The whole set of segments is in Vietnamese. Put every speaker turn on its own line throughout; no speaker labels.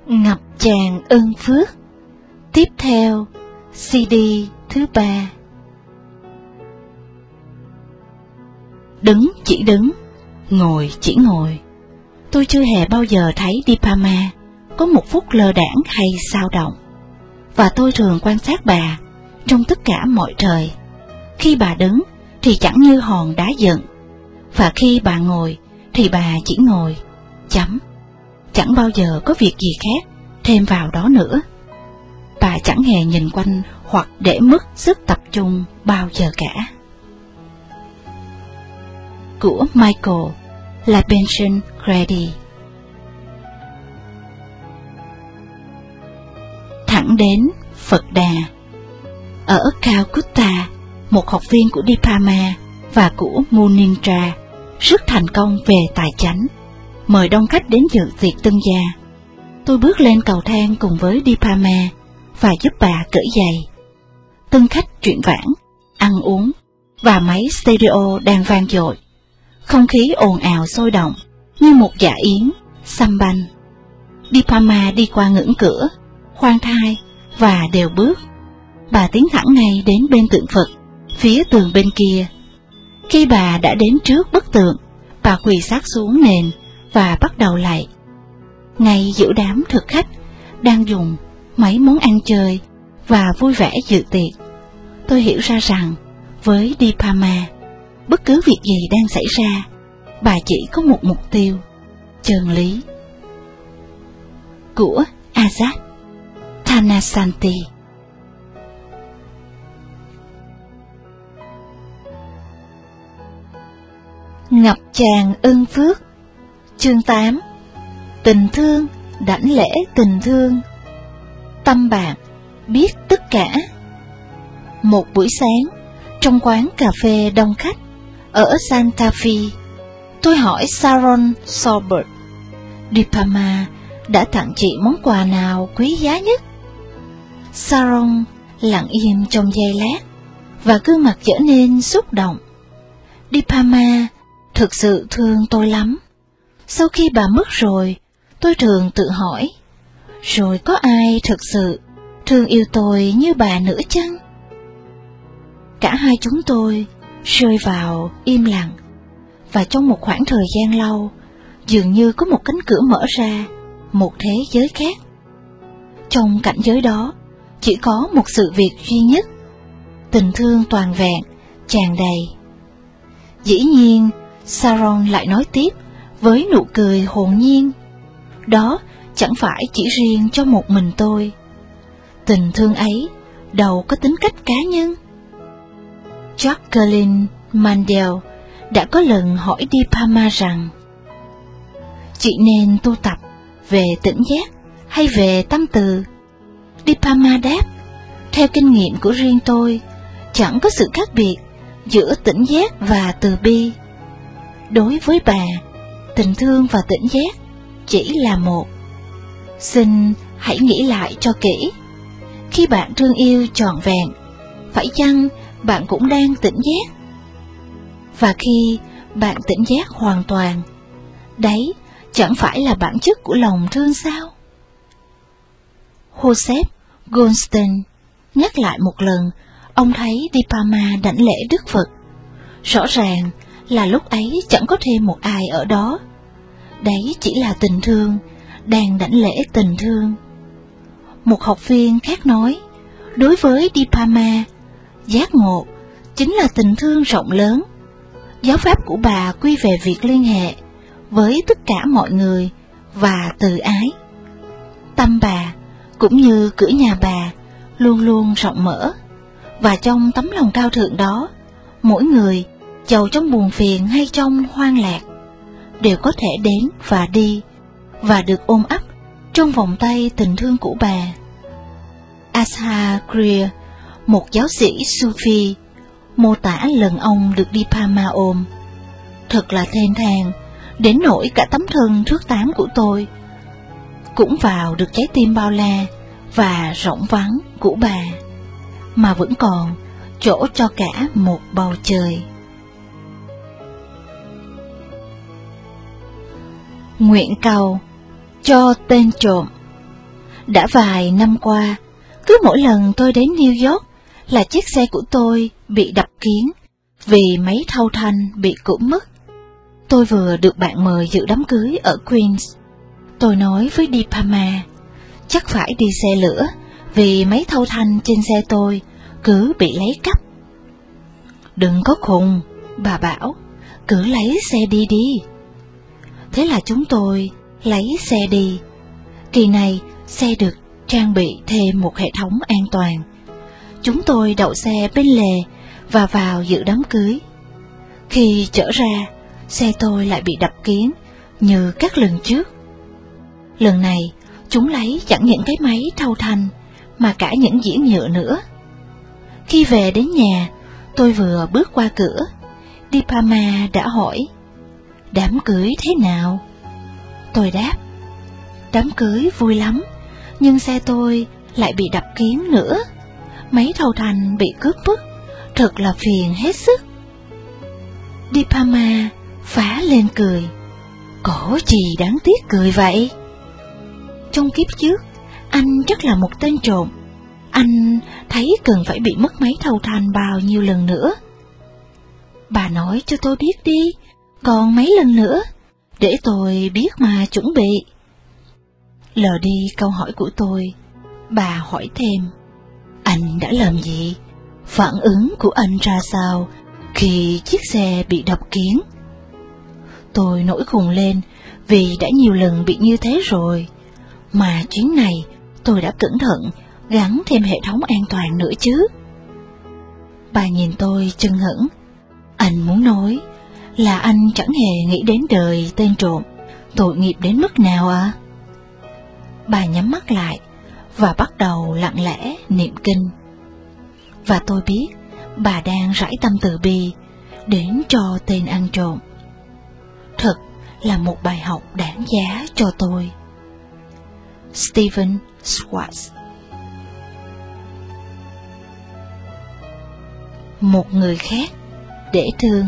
Ngập tràn ơn phước. Tiếp theo, CD thứ 3. Đứng chỉ đứng, ngồi chỉ ngồi. Tôi chưa hề bao giờ thấy Dipama có một phút lơ đãng hay xao động. Và tôi thường quan sát bà trong tất cả mọi thời. Khi bà đứng thì chẳng như hòn đá dựng, và khi bà ngồi thì bà chỉ ngồi, chấm. Chẳng bao giờ có việc gì khác thêm vào đó nữa. Bà chẳng hề nhìn quanh hoặc để mất sức tập trung bao giờ cả. Của Michael LaBenson Grady. Thẳng đến Phật Đà. Ở Calcutta, một học viên của Dipama và của Munindra rất thành công về tài chánh, mời đông khách đến dự tiệc tân gia. Tôi bước lên cầu thang cùng với Dipama và giúp bà cởi giày. Tân khách chuyện vãng, ăn uống, và máy stereo đang vang dội. Không khí ồn ào sôi động như một dạ yến, xăm banh. Dipama đi qua ngưỡng cửa, khoan thai và đều bước. Bà tiến thẳng ngay đến bên tượng Phật, phía tường bên kia. Khi bà đã đến trước bức tượng, bà quỳ sát xuống nền và bắt đầu lạy. Ngay giữa đám thực khách đang dùng mấy món ăn chơi và vui vẻ dự tiệc, tôi hiểu ra rằng với Dipama, bất cứ việc gì đang xảy ra, bà chỉ có một mục tiêu: chân lý. Của Azad Thanasanti. Ngập tràn ơn phước. Chương 8. Tình thương, đảnh lễ tình thương. Tâm bạn biết tất cả. Một buổi sáng, trong quán cà phê đông khách ở Santa Fe, tôi hỏi Sharon Sorbert, Dipama đã tặng chị món quà nào quý giá nhất? Sharon lặng im trong giây lát, và gương mặt trở nên xúc động. Dipama thực sự thương tôi lắm. Sau khi bà mất rồi, tôi thường tự hỏi, rồi có ai thực sự thương yêu tôi như bà nữa chăng? Cả hai chúng tôi rơi vào im lặng, và trong một khoảng thời gian lâu, dường như có một cánh cửa mở ra, một thế giới khác. Trong cảnh giới đó, chỉ có một sự việc duy nhất: tình thương toàn vẹn, tràn đầy. Dĩ nhiên, Sharon lại nói tiếp với nụ cười hồn nhiên, đó chẳng phải chỉ riêng cho một mình tôi. Tình thương ấy đâu có tính cách cá nhân. Jacqueline Mandel đã có lần hỏi Dipama rằng, chị nên tu tập về tỉnh giác hay về tâm từ? Dipama đáp, theo kinh nghiệm của riêng tôi, chẳng có sự khác biệt giữa tỉnh giác và từ bi. Đối với bà, tình thương và tỉnh giác chỉ là một. Xin hãy nghĩ lại cho kỹ. Khi bạn thương yêu trọn vẹn, phải chăng bạn cũng đang tỉnh giác? Và khi bạn tỉnh giác hoàn toàn, đấy chẳng phải là bản chất của lòng thương sao? Joseph Goldstein nhắc lại một lần, ông thấy Dipama đảnh lễ Đức Phật. Rõ ràng là lúc ấy chẳng có thêm một ai ở đó. Đấy chỉ là tình thương đang đảnh lễ tình thương. Một học viên khác nói, đối với Dipama, giác ngộ chính là tình thương rộng lớn. Giáo pháp của bà quy về việc liên hệ với tất cả mọi người và từ ái. Tâm bà cũng như cửa nhà bà luôn luôn rộng mở, và trong tấm lòng cao thượng đó, mỗi người, dầu trong buồn phiền hay trong hoang lạc, đều có thể đến và đi, và được ôm ấp trong vòng tay tình thương của bà. Ashar Grier, một giáo sĩ Sufi, mô tả lần ông được Dipama ôm. Thật là thênh thang, đến nỗi cả tấm thân thước tám của tôi cũng vào được trái tim bao la và rộng vắng của bà, mà vẫn còn chỗ cho cả một bầu trời. Nguyện cầu cho tên trộm. Đã vài năm qua, cứ mỗi lần tôi đến New York là chiếc xe của tôi bị đập kiến vì máy thau thanh bị cũ mất. Tôi vừa được bạn mời dự đám cưới ở Queens. Tôi nói với Di Palma, chắc phải đi xe lửa vì máy thau thanh trên xe tôi cứ bị lấy cắp. Đừng có khùng, bà bảo, cứ lấy xe đi đi. Thế là chúng tôi lấy xe đi. Kỳ này xe được trang bị thêm một hệ thống an toàn. Chúng tôi đậu xe bên lề và vào dự đám cưới. Khi trở ra, xe tôi lại bị đập kiến như các lần trước. Lần này, chúng lấy chẳng những cái máy thau thanh mà cả những dĩa nhựa nữa. Khi về đến nhà, tôi vừa bước qua cửa, Di Palma đã hỏi, đám cưới thế nào? Tôi đáp, đám cưới vui lắm, nhưng xe tôi lại bị đập kiến nữa. Máy thau thanh bị cướp mất, thật là phiền hết sức. Di Palma phá lên cười, có gì đáng tiếc cười vậy? Trong kiếp trước, anh chắc là một tên trộm. Anh thấy cần phải bị mất máy thau thanh bao nhiêu lần nữa? Bà nói cho tôi biết đi, còn mấy lần nữa, để tôi biết mà chuẩn bị. Lờ đi câu hỏi của tôi, bà hỏi thêm, anh đã làm gì? Phản ứng của anh ra sao khi chiếc xe bị đập kiến? Tôi nổi khùng lên vì đã nhiều lần bị như thế rồi, mà chuyến này tôi đã cẩn thận gắn thêm hệ thống an toàn nữa chứ. Bà nhìn tôi chưng hửng. Anh muốn nói là anh chẳng hề nghĩ đến đời tên trộm tội nghiệp đến mức nào à? Bà nhắm mắt lại và bắt đầu lặng lẽ niệm kinh. Và tôi biết bà đang rải tâm từ bi đến cho tên ăn trộm. Thật là một bài học đáng giá cho tôi. Stephen Schwartz. Một người khác để thương.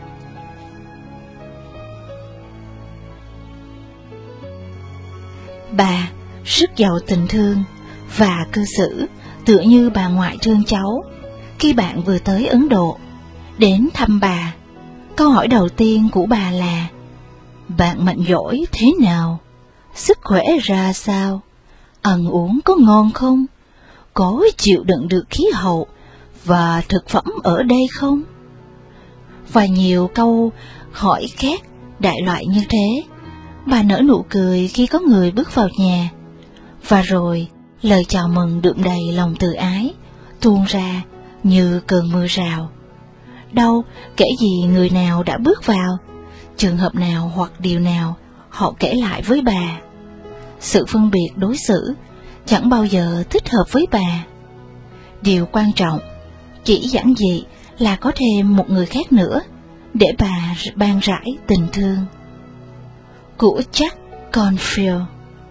Bà rất giàu tình thương và cư xử tựa như bà ngoại thương cháu. Khi bạn vừa tới Ấn Độ, đến thăm bà, câu hỏi đầu tiên của bà là: bạn mạnh giỏi thế nào? Sức khỏe ra sao? Ăn uống có ngon không? Có chịu đựng được khí hậu và thực phẩm ở đây không? Và nhiều câu hỏi khác đại loại như thế. Bà nở nụ cười khi có người bước vào nhà. Và rồi lời chào mừng đượm đầy lòng từ ái tuôn ra như cơn mưa rào. Đâu kể gì người nào đã bước vào, trường hợp nào hoặc điều nào họ kể lại với bà. Sự phân biệt đối xử chẳng bao giờ thích hợp với bà. Điều quan trọng chỉ giản dị là có thêm một người khác nữa để bà ban rãi tình thương. Của Jack Cornfield.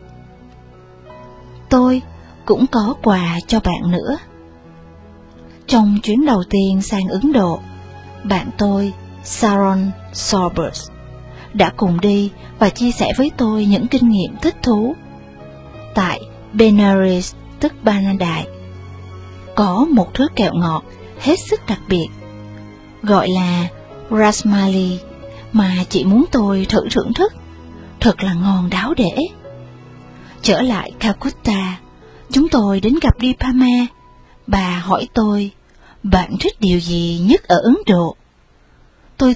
Tôi cũng có quà cho bạn nữa. Trong chuyến đầu tiên sang Ấn Độ, bạn tôi, Sharon Sorbers, đã cùng đi và chia sẻ với tôi những kinh nghiệm thích thú. Tại Benares, tức Ba Na Đại, có một thứ kẹo ngọt hết sức đặc biệt, gọi là Rasmali, mà chị muốn tôi thử thưởng thức. Thật là ngon đáo để. Trở lại Calcutta, chúng tôi đến gặp Di Palma. Bà hỏi tôi, bạn thích điều gì nhất ở Ấn Độ? Tôi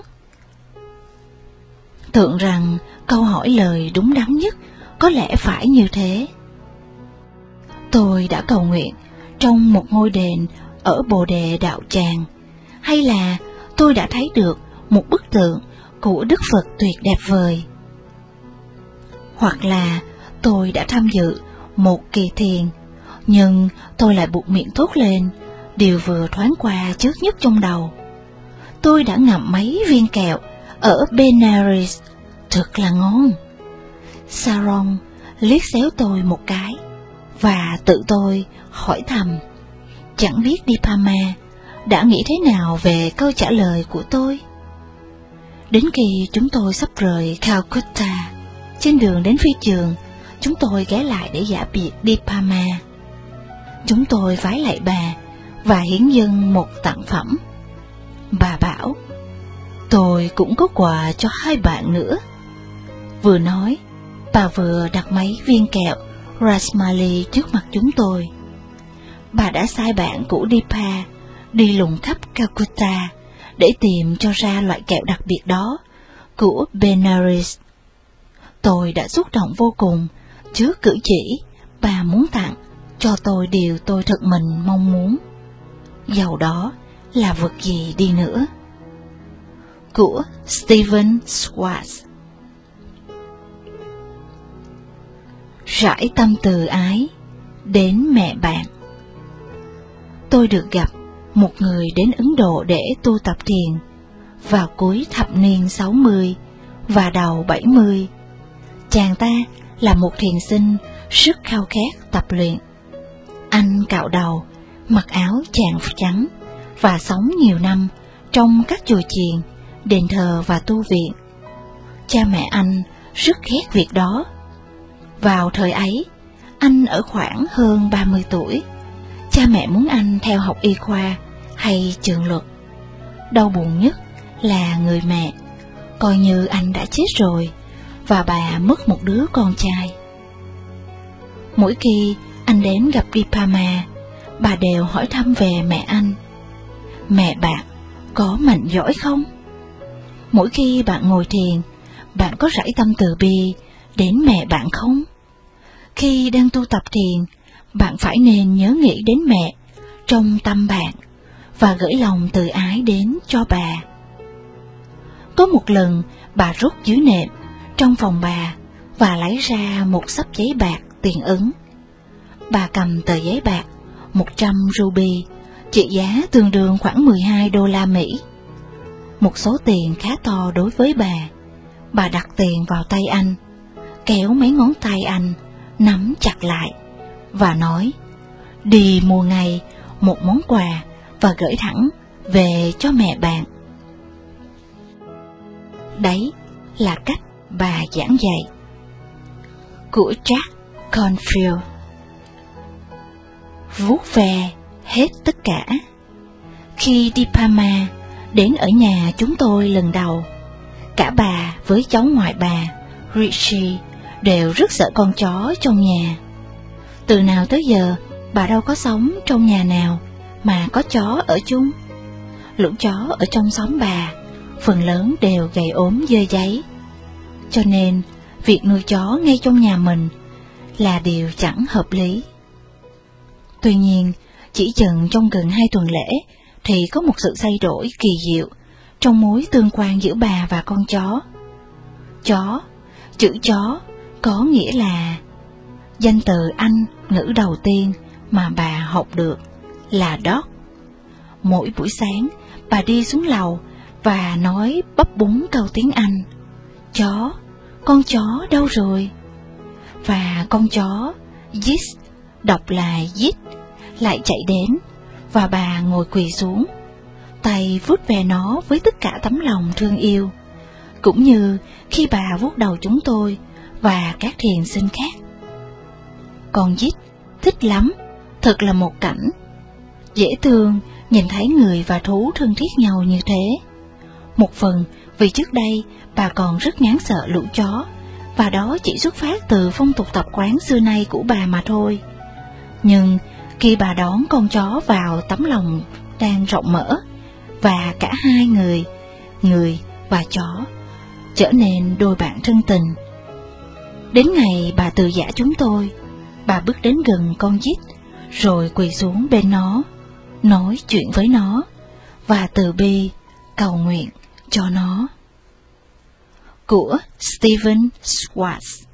tưởng rằng câu hỏi lời đúng đắn nhất có lẽ phải như thế. Tôi đã cầu nguyện trong một ngôi đền ở Bồ Đề Đạo Tràng, hay là tôi đã thấy được một bức tượng của Đức Phật tuyệt đẹp vời, hoặc là tôi đã tham dự một kỳ thiền, nhưng tôi lại buột miệng thốt lên điều vừa thoáng qua trước nhất trong đầu. Tôi đã ngậm mấy viên kẹo ở Benares, thật là ngon. Sharon liếc xéo tôi một cái và tự tôi hỏi thầm, chẳng biết Di Palma đã nghĩ thế nào về câu trả lời của tôi. Đến khi chúng tôi sắp rời Calcutta, trên đường đến phi trường, chúng tôi ghé lại để giả biệt Dipama. Chúng tôi vái lạy bà và hiến dâng một tặng phẩm. Bà bảo, tôi cũng có quà cho hai bạn nữa. Vừa nói, bà vừa đặt mấy viên kẹo Rasmali trước mặt chúng tôi. Bà đã sai bạn của Dipa đi lùng khắp Calcutta để tìm cho ra loại kẹo đặc biệt đó của Benares. Tôi đã xúc động vô cùng trước cử chỉ bà muốn tặng cho tôi điều tôi thực mình mong muốn, dầu đó là vật gì đi nữa. Của Stephen Schwartz. Rải tâm từ ái đến mẹ bạn. Tôi được gặp một người đến Ấn Độ để tu tập thiền vào cuối thập niên 60 và đầu 70. Chàng ta là một thiền sinh rất khao khát tập luyện. Anh cạo đầu, mặc áo chàng trắng và sống nhiều năm trong các chùa chiền, đền thờ và tu viện. Cha mẹ anh rất ghét việc đó. Vào thời ấy, anh ở khoảng hơn 30 tuổi. Cha mẹ muốn anh theo học y khoa hay trường luật. Đau buồn nhất là người mẹ, coi như anh đã chết rồi và bà mất một đứa con trai. Mỗi khi anh đến gặp Dipama, bà đều hỏi thăm về mẹ anh. Mẹ bạn có mạnh giỏi không? Mỗi khi bạn ngồi thiền, bạn có rải tâm từ bi đến mẹ bạn không? Khi đang tu tập thiền, bạn phải nên nhớ nghĩ đến mẹ trong tâm bạn và gửi lòng từ ái đến cho bà. Có một lần, bà rút dưới nệm trong phòng bà và lấy ra một xấp giấy bạc tiền ứng. Bà cầm tờ giấy bạc 100 ruby, trị giá tương đương khoảng 12 đô la Mỹ. Một số tiền khá to đối với bà. Bà đặt tiền vào tay anh, kéo mấy ngón tay anh nắm chặt lại và nói, đi mua ngay một món quà và gửi thẳng về cho mẹ bạn. Đấy là cách bà giảng dạy. Của Jack Cornfield. Vuốt ve hết tất cả. Khi Dipama đến ở nhà chúng tôi lần đầu, cả bà với cháu ngoại bà, Richie, đều rất sợ con chó trong nhà. Từ nào tới giờ, bà đâu có sống trong nhà nào mà có chó ở chung. Lũ chó ở trong xóm bà, phần lớn đều gầy ốm dơ dáy. Cho nên, việc nuôi chó ngay trong nhà mình là điều chẳng hợp lý. Tuy nhiên, chỉ chừng trong gần 2 tuần lễ thì có một sự thay đổi kỳ diệu trong mối tương quan giữa bà và con chó. Chó, chữ chó có nghĩa là danh từ Anh ngữ đầu tiên mà bà học được là dog. Mỗi buổi sáng, bà đi xuống lầu và nói bấp búng câu tiếng Anh. Chó, con chó đâu rồi? Và con chó, Yis, đọc là Yit, lại chạy đến, và bà ngồi quỳ xuống, tay vuốt ve nó với tất cả tấm lòng thương yêu, cũng như khi bà vuốt đầu chúng tôi và các thiền sinh khác. Con Yit thích lắm, thật là một cảnh dễ thương nhìn thấy người và thú thân thiết nhau như thế. Một phần vì trước đây bà còn rất ngán sợ lũ chó, và đó chỉ xuất phát từ phong tục tập quán xưa nay của bà mà thôi. Nhưng khi bà đón con chó vào tấm lòng đang rộng mở, và cả hai người và chó, trở nên đôi bạn thân tình. Đến ngày bà từ giã chúng tôi, bà bước đến gần con Yit, rồi quỳ xuống bên nó, nói chuyện với nó, và từ bi cầu nguyện cho nó. Của Stephen Schwartz.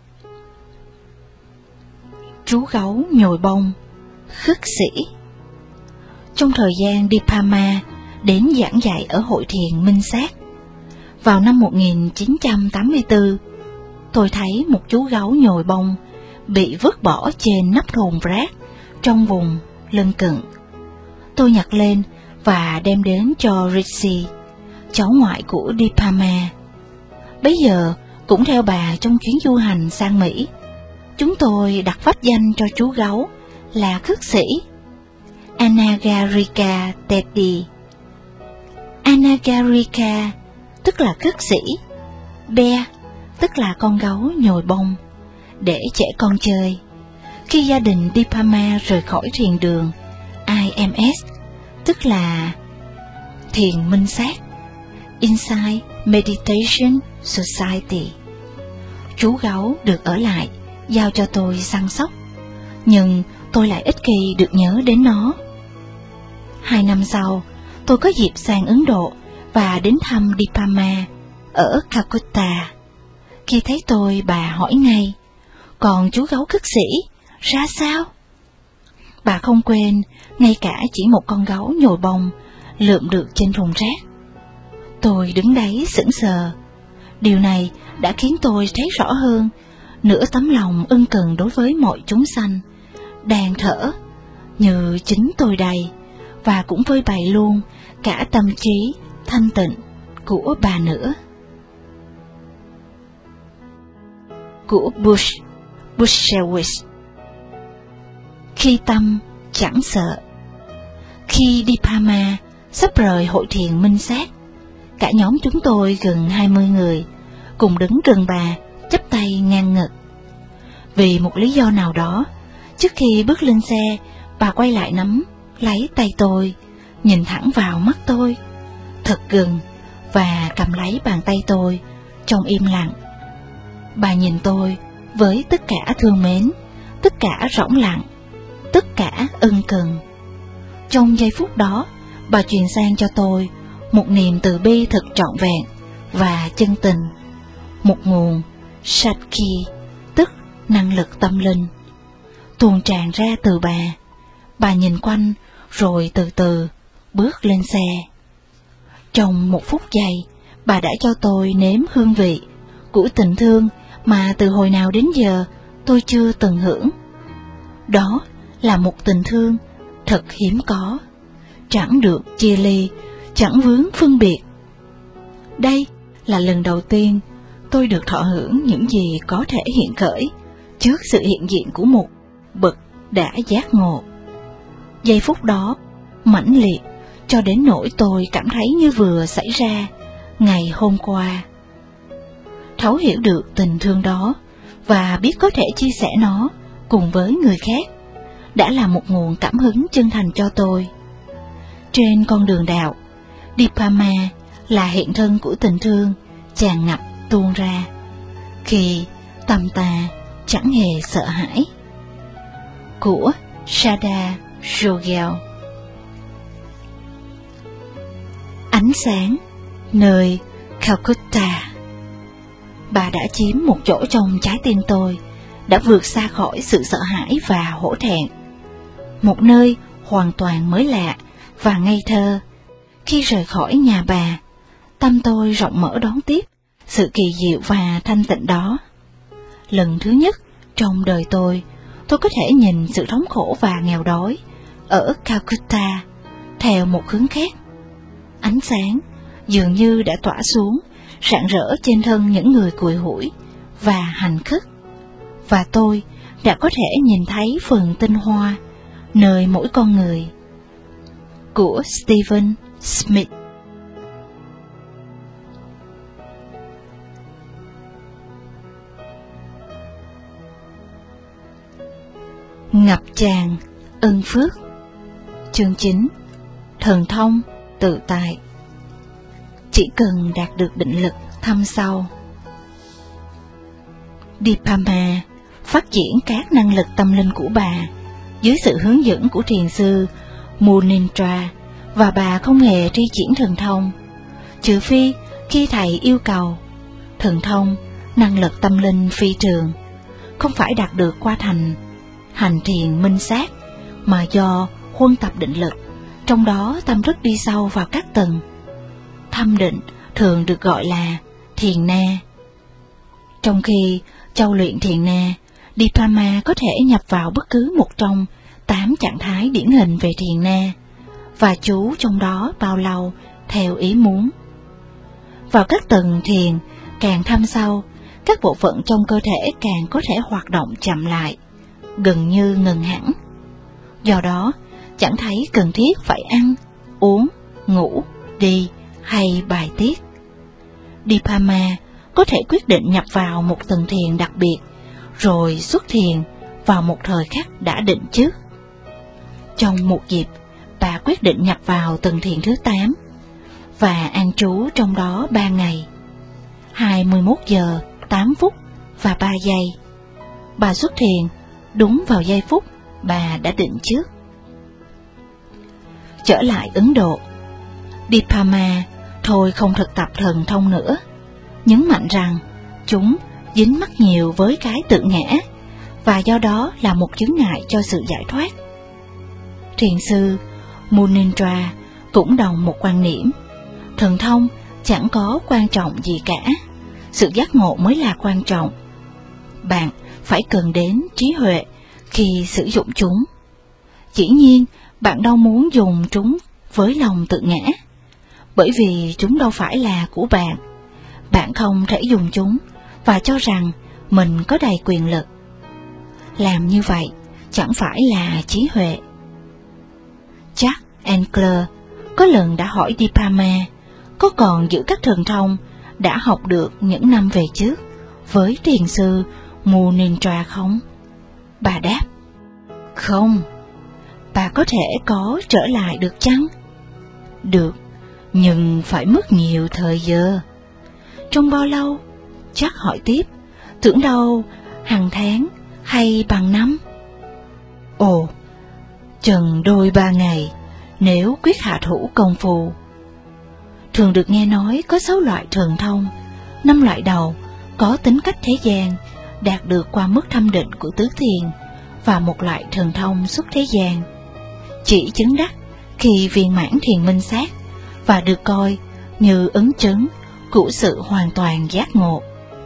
Chú gấu nhồi bông, khất sĩ. Trong thời gian Dipama đến giảng dạy ở hội thiền Minh Sát, vào năm 1984, tôi thấy một chú gấu nhồi bông bị vứt bỏ trên nắp thùng rác trong vùng lân cận. Tôi nhặt lên và đem đến cho Richie, cháu ngoại của Dipama. Bấy giờ cũng theo bà trong chuyến du hành sang Mỹ. chúng tôi đặt pháp danh cho chú gấu là khất sĩ Anagarika Teddy. Anagarika tức là khất sĩ, Bear tức là con gấu nhồi bông, để trẻ con chơi. Khi gia đình Dipama rời khỏi thiền đường IMS, tức là thiền minh sát, Insight Meditation Society, chú gấu được ở lại giao cho tôi săn sóc, nhưng tôi lại ít khi được nhớ đến nó. 2 năm sau, tôi có dịp sang Ấn Độ và đến thăm Dipama ở Calcutta. Khi thấy tôi, bà hỏi ngay, còn chú gấu khất sĩ ra sao? Bà không quên ngay cả chỉ một con gấu nhồi bông lượm được trên thùng rác. Tôi đứng đấy sững sờ. Điều này đã khiến tôi thấy rõ hơn nửa tấm lòng ân cần đối với mọi chúng sanh đang thở như chính tôi đây, và cũng phơi bày luôn cả tâm trí thanh tịnh của bà nữa. Của Bushewicz. Khi tâm chẳng sợ. Khi Dipama sắp rời hội thiền minh sát, cả nhóm chúng tôi gần 20 người cùng đứng gần bà, chắp tay ngang ngực. Vì một lý do nào đó, trước khi bước lên xe, bà quay lại nắm lấy tay tôi, nhìn thẳng vào mắt tôi thật gần và cầm lấy bàn tay tôi trong im lặng. Bà nhìn tôi với tất cả thương mến, tất cả rỗng lặng, tất cả ân cần. Trong giây phút đó, bà truyền sang cho tôi một niềm từ bi thật trọn vẹn và chân tình, một nguồn Shakti, tức năng lực tâm linh, tuôn tràn ra từ bà. Bà nhìn quanh rồi từ từ bước lên xe. Trong 1 phút giây, bà đã cho tôi nếm hương vị của tình thương mà từ hồi nào đến giờ tôi chưa từng hưởng. Đó là một tình thương thật hiếm có, chẳng được chia ly, chẳng vướng phân biệt. Đây là lần đầu tiên tôi được thọ hưởng những gì có thể hiện khởi trước sự hiện diện của một bậc đã giác ngộ. Giây phút đó mãnh liệt cho đến nỗi tôi cảm thấy như vừa xảy ra ngày hôm qua. Thấu hiểu được tình thương đó và biết có thể chia sẻ nó cùng với người khác đã là một nguồn cảm hứng chân thành cho tôi. Trên con đường đạo, Dipama là hiện thân của tình thương tràn ngập tuôn ra khi tâm ta chẳng hề sợ hãi. Của Sada Jogel. Ánh sáng nơi Calcutta. Bà đã chiếm một chỗ trong trái tim tôi, đã vượt xa khỏi sự sợ hãi và hổ thẹn. Một nơi hoàn toàn mới lạ và ngây thơ. Khi rời khỏi nhà bà, tâm tôi rộng mở đón tiếp sự kỳ diệu và thanh tịnh đó. Lần thứ nhất trong đời tôi có thể nhìn sự thống khổ và nghèo đói ở Calcutta theo một hướng khác. Ánh sáng dường như đã tỏa xuống, rạng rỡ trên thân những người cùi hủi và hành khất, và tôi đã có thể nhìn thấy phần tinh hoa nơi mỗi con người. Của Stephen Smith. Ngập tràn ân phước. Chương 9. Thần thông tự tại. Chỉ cần đạt được định lực thâm sâu. Dipama phát triển các năng lực tâm linh của bà dưới sự hướng dẫn của thiền sư Munindra, và bà không hề thi triển thần thông, trừ phi khi thầy yêu cầu. Thần thông, năng lực tâm linh phi thường, không phải đạt được qua hành thiền minh sát, mà do huân tập định lực, trong đó tâm rất đi sâu vào các tầng. Thâm định thường được gọi là thiền na. Trong khi châu luyện thiền na, Dipama có thể nhập vào bất cứ một trong 8 trạng thái điển hình về thiền na, và trú trong đó bao lâu theo ý muốn. Vào các tầng thiền càng thâm sâu, các bộ phận trong cơ thể càng có thể hoạt động chậm lại, gần như ngừng hẳn. Do đó, chẳng thấy cần thiết phải ăn, uống, ngủ, đi hay bài tiết. Dipama có thể quyết định nhập vào một tầng thiền đặc biệt, rồi xuất thiền vào một thời khắc đã định trước. Trong một dịp, bà quyết định nhập vào tầng thiền thứ 8 và an trú trong đó 3 ngày, 21 giờ, 8 phút và 3 giây. Bà xuất thiền đúng vào giây phút bà đã định trước. Trở lại Ấn Độ, Dipama thôi không thực tập thần thông nữa, nhấn mạnh rằng chúng dính mắc nhiều với cái tự ngã và do đó là một chướng ngại cho sự giải thoát. Thiền sư Munindra cũng đồng một quan niệm, thần thông chẳng có quan trọng gì cả, sự giác ngộ mới là quan trọng. Bạn phải cần đến trí huệ khi sử dụng chúng. Dĩ nhiên, bạn đâu muốn dùng chúng với lòng tự ngã, bởi vì chúng đâu phải là của bạn. Bạn không thể dùng chúng và cho rằng mình có đầy quyền lực. Làm như vậy chẳng phải là trí huệ. Jack Ankler có lần đã hỏi Dipama có còn giữ các thần thông đã học được những năm về trước với thiền sư Munindra không? Bà đáp, không. Bà có thể có trở lại được chăng? Được, nhưng phải mất nhiều thời giờ. Trong bao lâu? Jack hỏi tiếp, tưởng đâu hàng tháng hay bằng năm? Ồ, chừng đôi 3 ngày, nếu quyết hạ thủ công phu. Thường được nghe nói có 6 loại thần thông, 5 loại đầu có tính cách thế gian, đạt được qua mức thâm định của tứ thiền, và một loại thần thông xuất thế gian, chỉ chứng đắc khi viên mãn thiền minh sát và được coi như ấn chứng của sự hoàn toàn giác ngộ.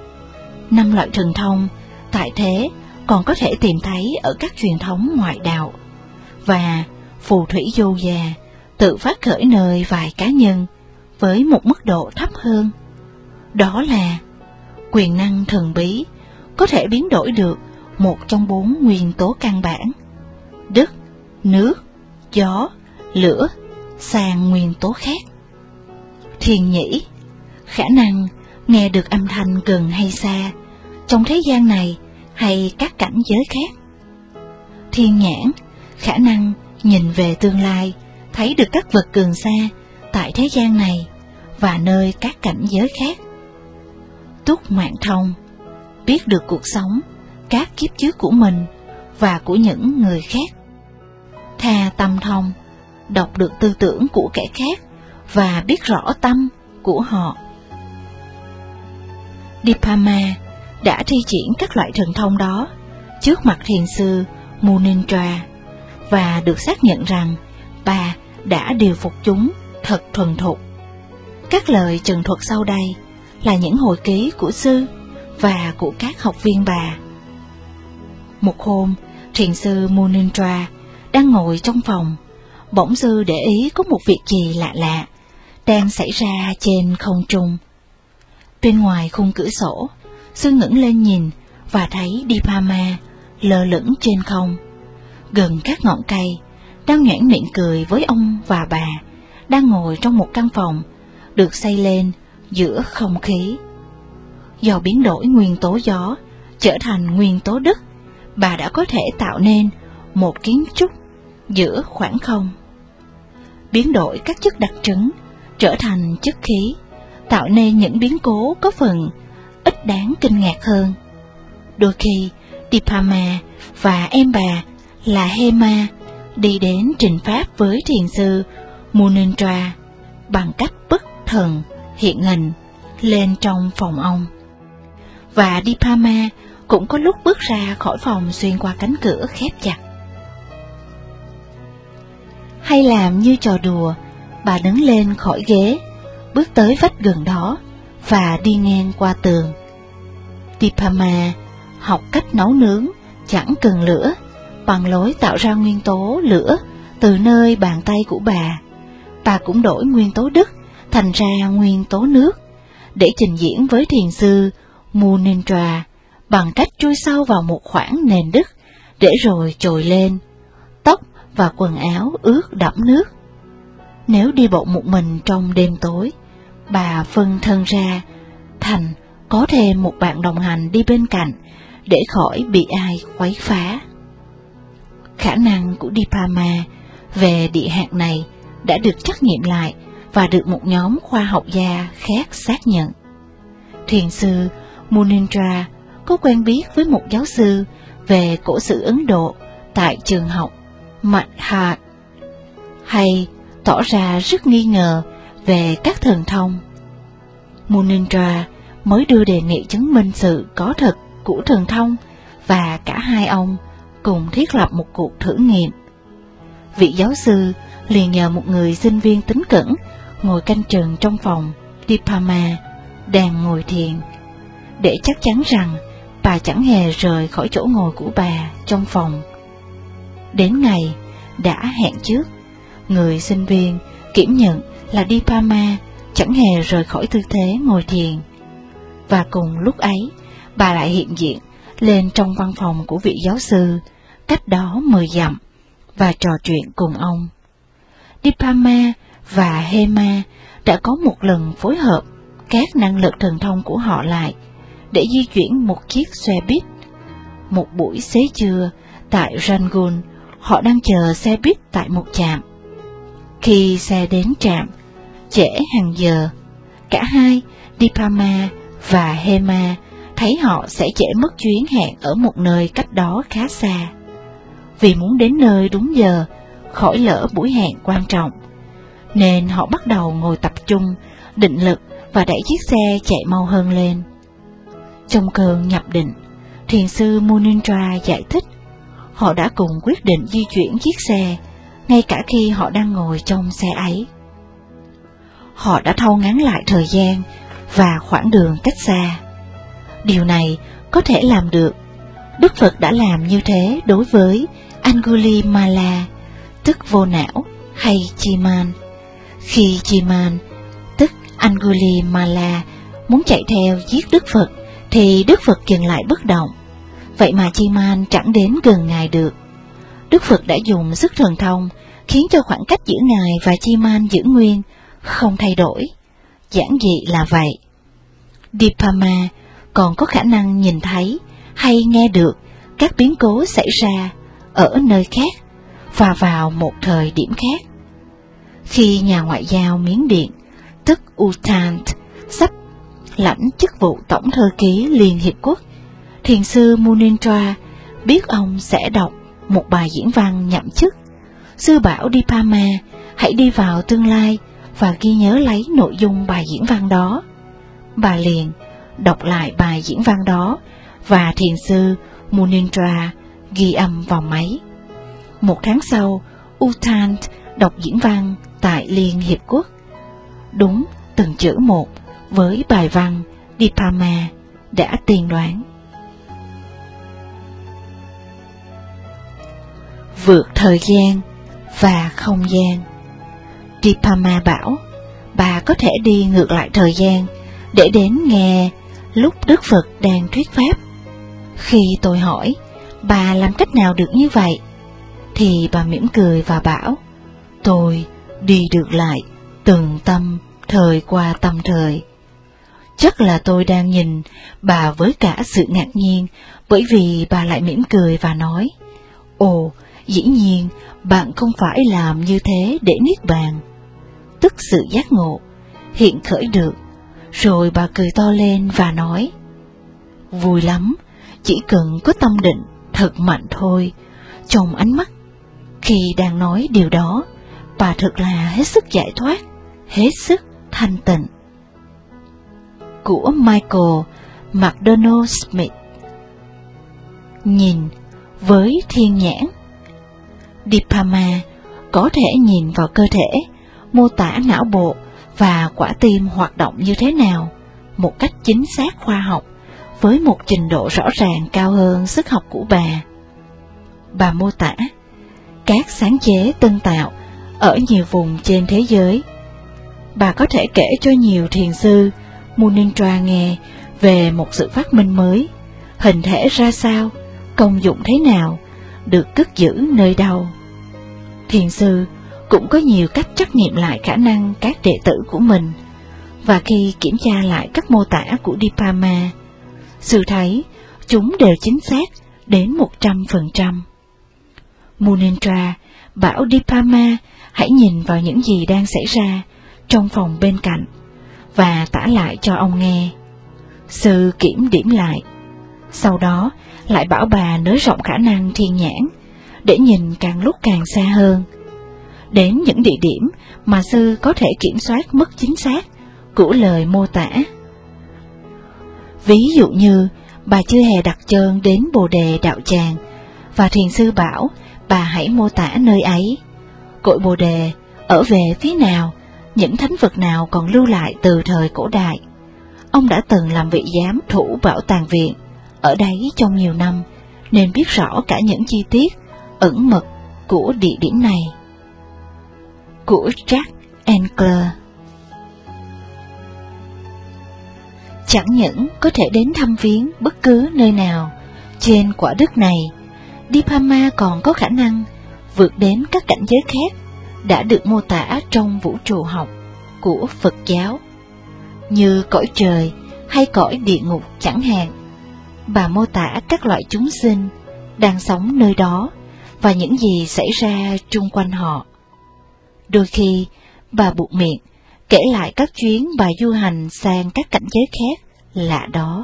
5 loại thần thông tại thế còn có thể tìm thấy ở các truyền thống ngoại đạo, và phù thủy yoga tự phát khởi nơi vài cá nhân với một mức độ thấp hơn. Đó là quyền năng thần bí có thể biến đổi được một trong 4 nguyên tố căn bản: đất, nước, gió, lửa sang nguyên tố khác. Thiền nhĩ, khả năng nghe được âm thanh gần hay xa trong thế gian này hay các cảnh giới khác. Thiên nhãn, khả năng nhìn về tương lai, thấy được các vật gần xa tại thế gian này và nơi các cảnh giới khác. Túc mạng thông, biết được cuộc sống, các kiếp trước của mình và của những người khác. Tha tâm thông, đọc được tư tưởng của kẻ khác và biết rõ tâm của họ. Dipama đã thi triển các loại thần thông đó trước mặt thiền sư Munindra và được xác nhận rằng bà đã điều phục chúng thật thuần thục. Các lời trần thuật sau đây là những hồi ký của sư và của các học viên bà. Một hôm, thiền sư Munindra đang ngồi trong phòng, bỗng sư để ý có một việc gì lạ lạ đang xảy ra trên không trung. Bên ngoài khung cửa sổ, sư ngẩng lên nhìn và thấy Dipama lơ lửng trên không, gần các ngọn cây, đang nhoẻn miệng cười với ông và bà, đang ngồi trong một căn phòng được xây lên giữa không khí. Do biến đổi nguyên tố gió trở thành nguyên tố đất, bà đã có thể tạo nên một kiến trúc giữa khoảng không. Biến đổi các chất đặc trưng trở thành chất khí, tạo nên những biến cố có phần ít đáng kinh ngạc hơn. Đôi khi, Dipama và em bà là Hema đi đến trình pháp với thiền sư Munindra bằng cách bất thần hiện hình lên trong phòng ông. Và Dipama cũng có lúc bước ra khỏi phòng xuyên qua cánh cửa khép chặt. Hay làm như trò đùa, bà đứng lên khỏi ghế, bước tới vách gần đó và đi ngang qua tường. Dipama học cách nấu nướng chẳng cần lửa, bằng lối tạo ra nguyên tố lửa từ nơi bàn tay của bà. Bà cũng đổi nguyên tố đất thành ra nguyên tố nước để trình diễn với thiền sư Munindra bằng cách chui sâu vào một khoảng nền đất để rồi trồi lên, tóc và quần áo ướt đẫm nước. Nếu đi bộ một mình trong đêm tối, bà phân thân ra thành có thêm một bạn đồng hành đi bên cạnh để khỏi bị ai quấy phá. Khả năng của Dipama về địa hạt này đã được trắc nghiệm lại và được một nhóm khoa học gia khác xác nhận. Thiền sư Munindra có quen biết với một giáo sư về cổ sử Ấn Độ tại trường học Madhya, hay tỏ ra rất nghi ngờ về các thần thông. Munindra mới đưa đề nghị chứng minh sự có thật của thần thông, và cả hai ông cùng thiết lập một cuộc thử nghiệm. Vị giáo sư liền nhờ một người sinh viên tín cẩn ngồi canh chừng trong phòng Dipama đang ngồi thiền, để chắc chắn rằng bà chẳng hề rời khỏi chỗ ngồi của bà trong phòng. Đến ngày đã hẹn trước, người sinh viên kiểm nhận là Dipama chẳng hề rời khỏi tư thế ngồi thiền, và cùng lúc ấy bà lại hiện diện lên trong văn phòng của vị giáo sư cách đó 10 dặm và trò chuyện cùng ông. Dipama và Hema đã có một lần phối hợp các năng lực thần thông của họ lại để di chuyển một chiếc xe buýt. Một buổi xế trưa tại Rangoon, họ đang chờ xe buýt tại một trạm. Khi xe đến trạm, trễ hàng giờ, cả hai, Dipama và Hema, thấy họ sẽ trễ mất chuyến hẹn ở một nơi cách đó khá xa. Vì muốn đến nơi đúng giờ, khỏi lỡ buổi hẹn quan trọng, nên họ bắt đầu ngồi tập trung, định lực và đẩy chiếc xe chạy mau hơn lên. Trong cơn nhập định, thiền sư Munindra giải thích, họ đã cùng quyết định di chuyển chiếc xe, ngay cả khi họ đang ngồi trong xe ấy. Họ đã thâu ngắn lại thời gian và khoảng đường cách xa. Điều này có thể làm được. Đức Phật đã làm như thế đối với Angulimala, tức vô não, hay Chiman. Khi Chiman, tức Angulimala, muốn chạy theo giết Đức Phật, thì Đức Phật dừng lại bất động. Vậy mà Chiman chẳng đến gần Ngài được. Đức Phật đã dùng sức thần thông khiến cho khoảng cách giữa Ngài và Chiman giữ nguyên, không thay đổi. Giản dị là vậy. Dipama còn có khả năng nhìn thấy hay nghe được các biến cố xảy ra ở nơi khác và vào một thời điểm khác. Khi nhà ngoại giao Miến Điện, tức U Thant, sắp lãnh chức vụ Tổng thư ký Liên Hiệp Quốc, thiền sư Munindra biết ông sẽ đọc một bài diễn văn nhậm chức. Sư bảo Dipama hãy đi vào tương lai và ghi nhớ lấy nội dung bài diễn văn đó. Bà liền đọc lại bài diễn văn đó và thiền sư Munindra ghi âm vào máy. Một tháng sau, U Thant đọc diễn văn tại Liên Hiệp Quốc. Đúng từng chữ một với bài văn Dipama đã tiên đoán. Vượt thời gian và không gian. Dipama bảo bà có thể đi ngược lại thời gian để đến nghe lúc Đức Phật đang thuyết pháp. Khi tôi hỏi bà làm cách nào được như vậy, thì bà mỉm cười và bảo, tôi đi được lại từng tâm thời qua tâm thời. Chắc là tôi đang nhìn bà với cả sự ngạc nhiên, bởi vì bà lại mỉm cười và nói, ồ, dĩ nhiên bạn không phải làm như thế để niết bàn. Tức sự giác ngộ hiện khởi được. Rồi bà cười to lên và nói, vui lắm, chỉ cần có tâm định thật mạnh thôi. Trong ánh mắt khi đang nói điều đó, bà thật là hết sức giải thoát, hết sức thanh tịnh. Của Michael McDonald Smith. Nhìn với thiên nhãn. Dipama có thể nhìn vào cơ thể, mô tả não bộ và quả tim hoạt động như thế nào một cách chính xác khoa học, với một trình độ rõ ràng cao hơn sức học của bà. Bà mô tả các sáng chế tân tạo ở nhiều vùng trên thế giới. Bà có thể kể cho nhiều thiền sư Munindra nghe về một sự phát minh mới, hình thể ra sao, công dụng thế nào, được cất giữ nơi đâu. Thiền sư cũng có nhiều cách trắc nghiệm lại khả năng các đệ tử của mình, và khi kiểm tra lại các mô tả của Dipama, sư thấy chúng đều chính xác đến 100%. Munindra bảo Dipama hãy nhìn vào những gì đang xảy ra trong phòng bên cạnh và tả lại cho ông nghe. Sư kiểm điểm lại, sau đó lại bảo bà nới rộng khả năng thiên nhãn để nhìn càng lúc càng xa hơn, đến những địa điểm mà sư có thể kiểm soát mức chính xác của lời mô tả. Ví dụ như bà chưa hề đặt chân đến Bồ Đề Đạo Tràng, và thiền sư bảo bà hãy mô tả nơi ấy. Cội Bồ Đề ở về phía nào, những thánh vật nào còn lưu lại từ thời cổ đại. Ông đã từng làm vị giám thủ bảo tàng viện ở đấy trong nhiều năm, nên biết rõ cả những chi tiết ẩn mật của địa điểm này. Của Jack Ankler. Chẳng những có thể đến thăm viếng bất cứ nơi nào trên quả đất này, Dipama còn có khả năng vượt đến các cảnh giới khác đã được mô tả trong vũ trụ học của Phật giáo, như cõi trời hay cõi địa ngục chẳng hạn. Bà mô tả các loại chúng sinh đang sống nơi đó và những gì xảy ra chung quanh họ. Đôi khi bà buộc miệng kể lại các chuyến bà du hành sang các cảnh giới khác lạ đó.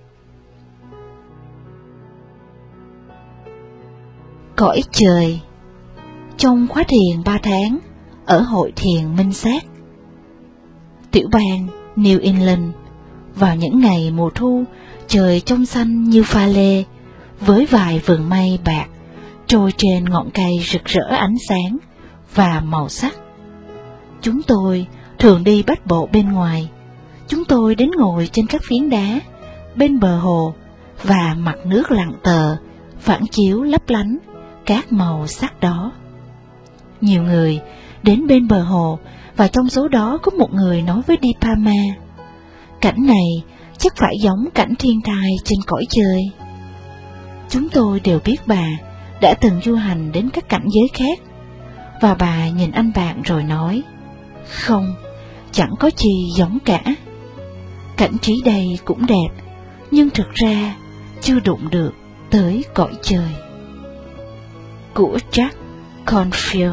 Cõi trời. Trong khóa thiền 3 tháng ở hội thiền Minh Sát, tiểu bang New England, vào những ngày mùa thu, trời trong xanh như pha lê, với vài vườn mây bạc trôi trên ngọn cây rực rỡ ánh sáng và màu sắc. Chúng tôi thường đi bách bộ bên ngoài. Chúng tôi đến ngồi trên các phiến đá bên bờ hồ, và mặt nước lặng tờ phản chiếu lấp lánh các màu sắc đó. Nhiều người đến bên bờ hồ, và trong số đó có một người nói với Dipama, cảnh này chắc phải giống cảnh thiên thai trên cõi trời. Chúng tôi đều biết bà đã từng du hành đến các cảnh giới khác, và bà nhìn anh bạn rồi nói, không, chẳng có gì giống cả. Cảnh trí đây cũng đẹp, nhưng thực ra chưa đụng được tới cõi trời. Của Jack Cornfield.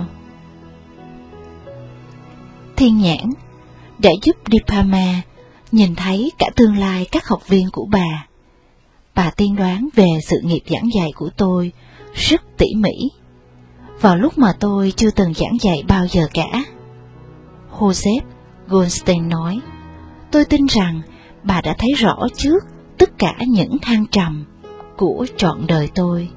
Thiên nhãn đã giúp Dipama nhìn thấy cả tương lai các học viên của bà. Bà tiên đoán về sự nghiệp giảng dạy của tôi rất tỉ mỉ, vào lúc mà tôi chưa từng giảng dạy bao giờ cả. Joseph Goldstein nói, tôi tin rằng bà đã thấy rõ trước tất cả những thăng trầm của trọn đời tôi.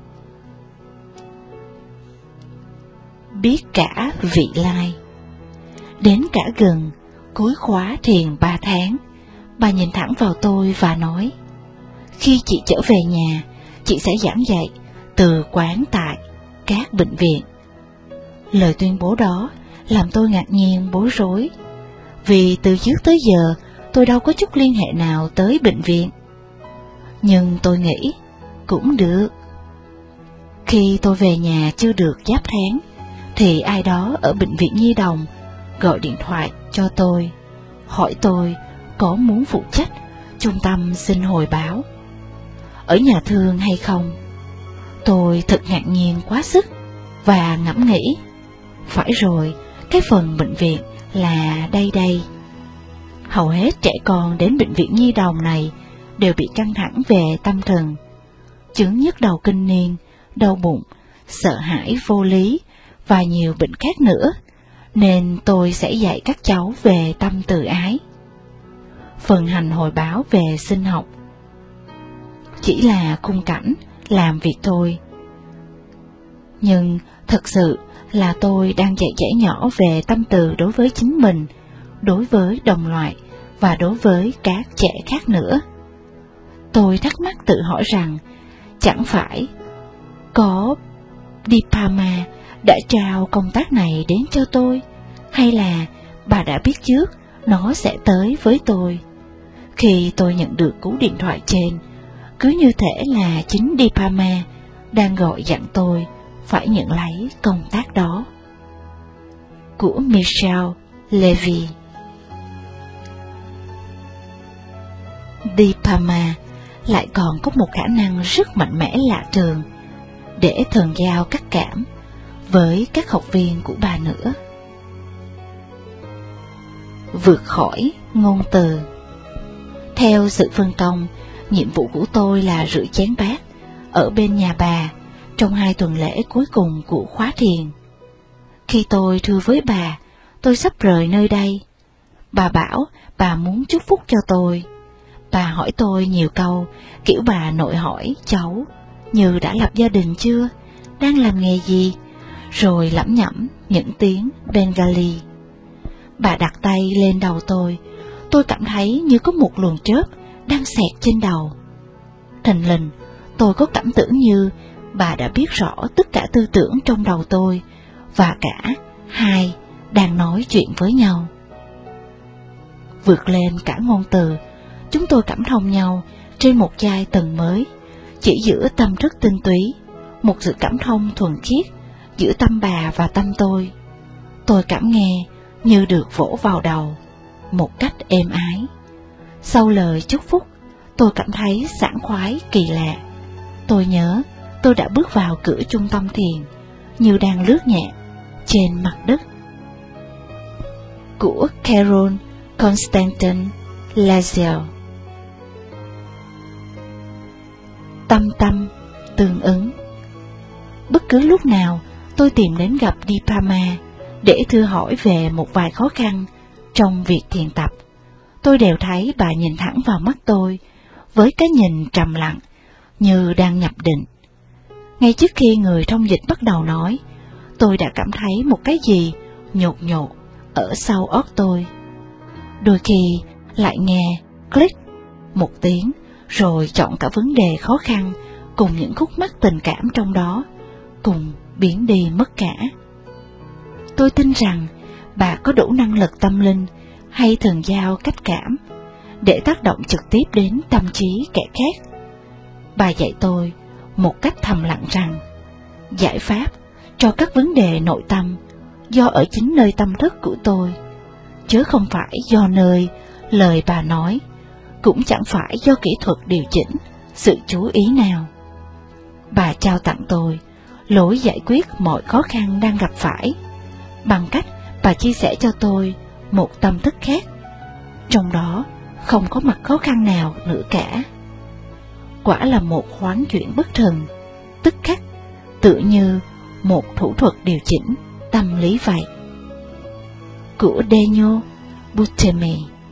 Biết cả vị lai. Đến cả gần cuối khóa thiền 3 tháng, bà nhìn thẳng vào tôi và nói, khi chị trở về nhà, chị sẽ giảng dạy từ quán tại các bệnh viện. Lời tuyên bố đó làm tôi ngạc nhiên bối rối, vì từ trước tới giờ tôi đâu có chút liên hệ nào tới bệnh viện. Nhưng tôi nghĩ cũng được. Khi tôi về nhà chưa được giáp tháng, thì ai đó ở bệnh viện Nhi Đồng gọi điện thoại cho tôi, hỏi tôi có muốn phụ trách trung tâm xin hồi báo ở nhà thương hay không. Tôi thật ngạc nhiên quá sức và ngẫm nghĩ, phải rồi, cái phần bệnh viện là đây. Hầu hết trẻ con đến bệnh viện Nhi Đồng này đều bị căng thẳng về tâm thần, chứng nhức đầu kinh niên, đau bụng, sợ hãi vô lý và nhiều bệnh khác nữa, nên tôi sẽ dạy các cháu về tâm từ ái. Phần hành hồi báo về sinh học chỉ là khung cảnh làm việc thôi, nhưng thật sự là tôi đang dạy trẻ nhỏ về tâm từ đối với chính mình, đối với đồng loại và đối với các trẻ khác nữa. Tôi thắc mắc tự hỏi rằng, chẳng phải có Dipama đã trao công tác này đến cho tôi, hay là bà đã biết trước nó sẽ tới với tôi. Khi tôi nhận được cú điện thoại trên, cứ như thể là chính Dipama đang gọi dặn tôi phải nhận lấy công tác đó. Của Michelle Levy. Dipama lại còn có một khả năng rất mạnh mẽ lạ thường để thần giao cắt cảm với các học viên của bà nữa. Vượt khỏi ngôn từ. Theo sự phân công, nhiệm vụ của tôi là rửa chén bát ở bên nhà bà trong 2 tuần lễ cuối cùng của khóa thiền. Khi tôi thưa với bà, tôi sắp rời nơi đây. Bà bảo bà muốn chúc phúc cho tôi. Bà hỏi tôi nhiều câu, kiểu bà nội hỏi cháu như đã lập gia đình chưa, đang làm nghề gì, rồi lẩm nhẩm những tiếng Bengali. Bà đặt tay lên đầu tôi cảm thấy như có một luồng chớp đang xẹt trên đầu. Thình lình, tôi có cảm tưởng như bà đã biết rõ tất cả tư tưởng trong đầu tôi, và cả hai đang nói chuyện với nhau. Vượt lên cả ngôn từ, chúng tôi cảm thông nhau trên một giai tầng mới, chỉ giữa tâm thức tinh túy, một sự cảm thông thuần khiết giữa tâm bà và tâm tôi. Tôi cảm nghe như được vỗ vào đầu một cách êm ái. Sau lời chúc phúc, tôi cảm thấy sảng khoái kỳ lạ. Tôi nhớ tôi đã bước vào cửa trung tâm thiền, như đang lướt nhẹ trên mặt đất. Của Carol Constantin Laziel. Tâm tâm tương ứng. Bất cứ lúc nào tôi tìm đến gặp Dipama để thưa hỏi về một vài khó khăn trong việc thiền tập, tôi đều thấy bà nhìn thẳng vào mắt tôi với cái nhìn trầm lặng như đang nhập định. Ngay trước khi người thông dịch bắt đầu nói, tôi đã cảm thấy một cái gì nhột nhột ở sau óc tôi. Đôi khi lại nghe click một tiếng, rồi chọn cả vấn đề khó khăn cùng những khúc mắc tình cảm trong đó cùng biến đi mất cả. Tôi tin rằng bà có đủ năng lực tâm linh hay thần giao cách cảm để tác động trực tiếp đến tâm trí kẻ khác. Bà dạy tôi một cách thầm lặng rằng giải pháp cho các vấn đề nội tâm do ở chính nơi tâm thức của tôi, chứ không phải do nơi lời bà nói, cũng chẳng phải do kỹ thuật điều chỉnh sự chú ý nào. Bà trao tặng tôi lối giải quyết mọi khó khăn đang gặp phải bằng cách bà chia sẻ cho tôi một tâm thức khác, trong đó không có mặt khó khăn nào nữa cả. Quả là một hoán chuyển bất thần, tức khắc, tự như một thủ thuật điều chỉnh tâm lý vậy. Của Daniel Butemi.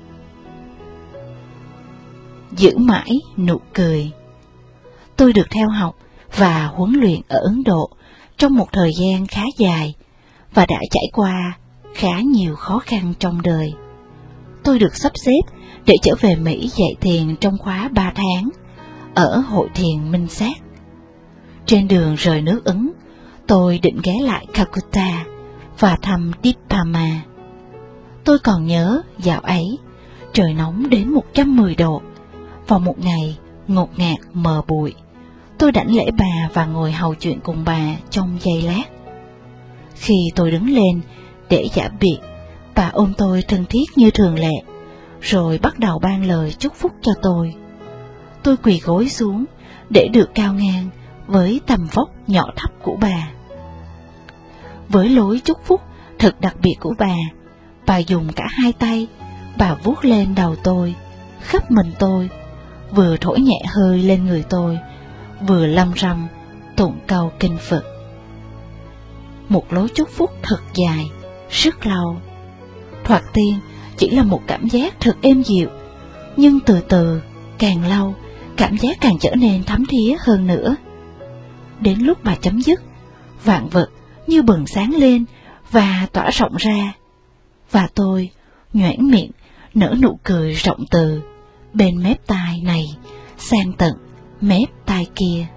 Giữ mãi nụ cười. Tôi được theo học và huấn luyện ở Ấn Độ trong một thời gian khá dài và đã trải qua khá nhiều khó khăn trong đời. Tôi được sắp xếp để trở về Mỹ dạy thiền trong khóa 3 tháng ở hội thiền Minh Sát. Trên đường rời nước Ấn, tôi định ghé lại Calcutta và thăm Dipama. Tôi còn nhớ dạo ấy, trời nóng đến 110 độ. Vào một ngày ngột ngạt mờ bụi, tôi đảnh lễ bà và ngồi hầu chuyện cùng bà trong giây lát. Khi tôi đứng lên để giã biệt, bà ôm tôi thân thiết như thường lệ, rồi bắt đầu ban lời chúc phúc cho tôi. Tôi quỳ gối xuống để được cao ngang với tầm vóc nhỏ thấp của bà. Với lối chúc phúc thật đặc biệt của bà dùng cả hai tay, bà vuốt lên đầu tôi, khắp mình tôi, vừa thổi nhẹ hơi lên người tôi, vừa lăm răm tụng câu kinh Phật. Một lối chúc phúc thật dài, rất lâu. Thoạt tiên chỉ là một cảm giác thật êm dịu, nhưng từ từ, càng lâu, cảm giác càng trở nên thấm thía hơn nữa. Đến lúc bà chấm dứt, vạn vật như bừng sáng lên và tỏa rộng ra, và tôi nhoẻn miệng nở nụ cười rộng từ bên mép tai này sang tận mép tai kia.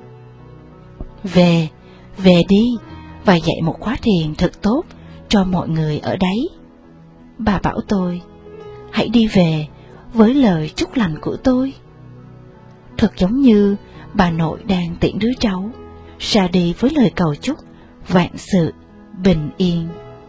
Về đi và dạy một khóa thiền thật tốt cho mọi người ở đấy. Bà bảo tôi, hãy đi về với lời chúc lành của tôi. Thật giống như bà nội đang tiễn đứa cháu ra đi với lời cầu chúc vạn sự bình yên.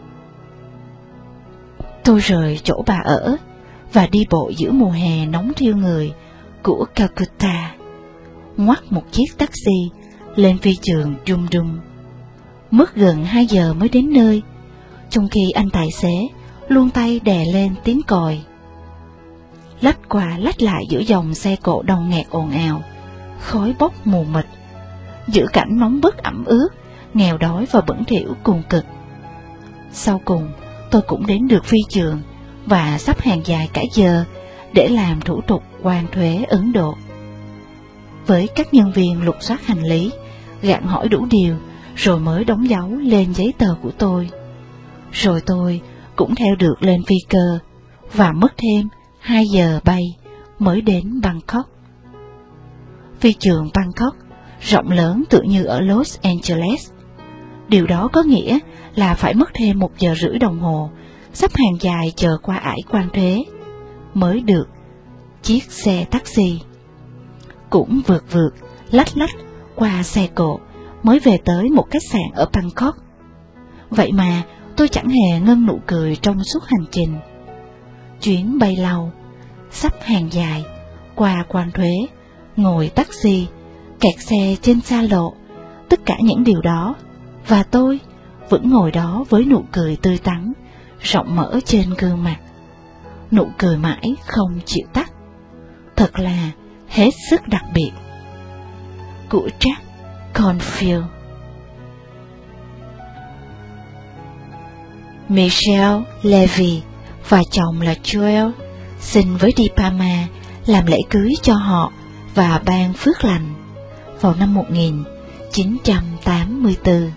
Tôi rời chỗ bà ở và đi bộ giữa mùa hè nóng thiêu người của Calcutta, ngoắt một chiếc taxi lên phi trường Dum Dum. Mất gần 2 giờ mới đến nơi, trong khi anh tài xế luôn tay đè lên tiếng còi. Lách qua lách lại giữa dòng xe cộ đông nghẹt ồn ào, khói bốc mù mịt, giữa cảnh nóng bức ẩm ướt, nghèo đói và bẩn thỉu cùng cực. Sau cùng, tôi cũng đến được phi trường và xếp hàng dài cả giờ để làm thủ tục quan thuế Ấn Độ. Với các nhân viên lục soát hành lý, gạn hỏi đủ điều, rồi mới đóng dấu lên giấy tờ của tôi. Rồi tôi cũng theo được lên phi cơ, và mất thêm 2 giờ bay mới đến Bangkok. Phi trường Bangkok rộng lớn tựa như ở Los Angeles. Điều đó có nghĩa là phải mất thêm 1 giờ rưỡi đồng hồ, xếp hàng dài chờ qua ải quan thuế, mới được chiếc xe taxi. Cũng vượt lách qua xe cộ mới về tới một khách sạn ở Bangkok. Vậy mà tôi chẳng hề ngưng nụ cười trong suốt hành trình. Chuyến bay lâu, xếp hàng dài, qua quan thuế, ngồi taxi, kẹt xe trên xa lộ, tất cả những điều đó, và tôi vẫn ngồi đó với nụ cười tươi tắn, rộng mở trên gương mặt. Nụ cười mãi không chịu tắt. Thật là hết sức đặc biệt. Của Jack Cornfield. Michelle Levy và chồng là Joel xin với Dipama làm lễ cưới cho họ và ban phước lành vào năm 1984.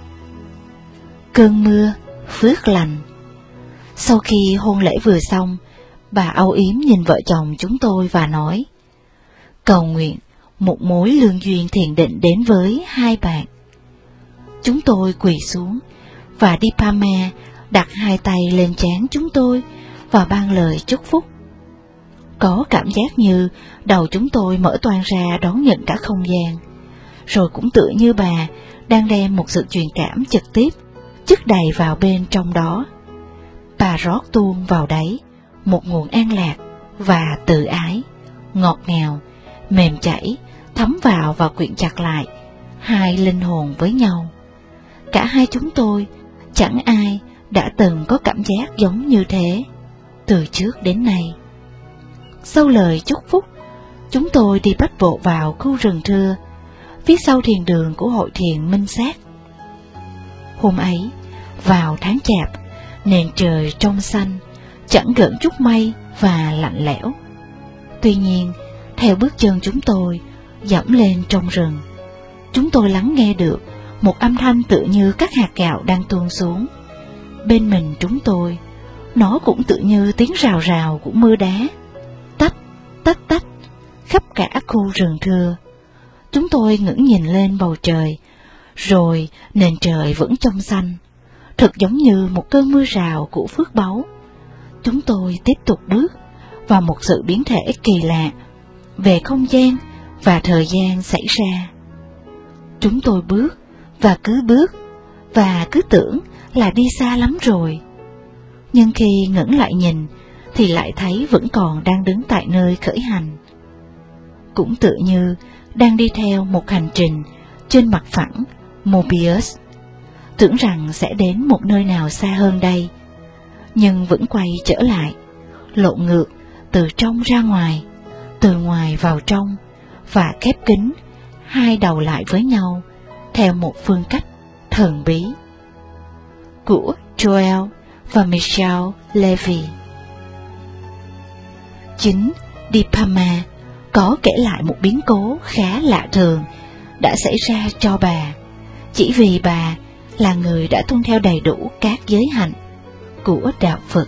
Cơn mưa phước lành. Sau khi hôn lễ vừa xong, bà âu yếm nhìn vợ chồng chúng tôi và nói: cầu nguyện một mối lương duyên thiền định đến với hai bạn. Chúng tôi quỳ xuống và Dipama đặt 2 tay lên trán chúng tôi và ban lời chúc phúc. Có cảm giác như đầu chúng tôi mở toang ra đón nhận cả không gian, rồi cũng tựa như bà đang đem một sự truyền cảm trực tiếp chất đầy vào bên trong đó. Bà rót tuôn vào đấy một nguồn an lạc và từ ái, ngọt ngào, mềm chảy, thấm vào và quyện chặt lại hai linh hồn với nhau. Cả hai chúng tôi, chẳng ai đã từng có cảm giác giống như thế từ trước đến nay. Sau lời chúc phúc, chúng tôi đi bách bộ vào khu rừng thưa, phía sau thiền đường của hội thiền Minh Sát. Hôm ấy, vào tháng Chạp, nền trời trong xanh, chẳng gợn chút mây và lạnh lẽo. Tuy nhiên, theo bước chân chúng tôi dẫm lên trong rừng, chúng tôi lắng nghe được một âm thanh tựa như các hạt gạo đang tuôn xuống. Bên mình chúng tôi, nó cũng tựa như tiếng rào rào của mưa đá, tách, tách, tách, khắp cả khu rừng thưa. Chúng tôi ngẩng nhìn lên bầu trời, rồi nền trời vẫn trong xanh, thật giống như một cơn mưa rào của phước báu. Chúng tôi tiếp tục bước vào một sự biến thể kỳ lạ về không gian và thời gian xảy ra. Chúng tôi bước và cứ tưởng là đi xa lắm rồi. Nhưng khi ngẩng lại nhìn thì lại thấy vẫn còn đang đứng tại nơi khởi hành. Cũng tựa như đang đi theo một hành trình trên mặt phẳng Mobius, tưởng rằng sẽ đến một nơi nào xa hơn đây, nhưng vẫn quay trở lại, lộn ngược từ trong ra ngoài, từ ngoài vào trong, và khép kín hai đầu lại với nhau theo một phương cách thần bí. Của Joel và Michelle Levy. Chính Dipama có kể lại một biến cố khá lạ thường đã xảy ra cho bà, chỉ vì bà là người đã tuân theo đầy đủ các giới hạnh của đạo Phật.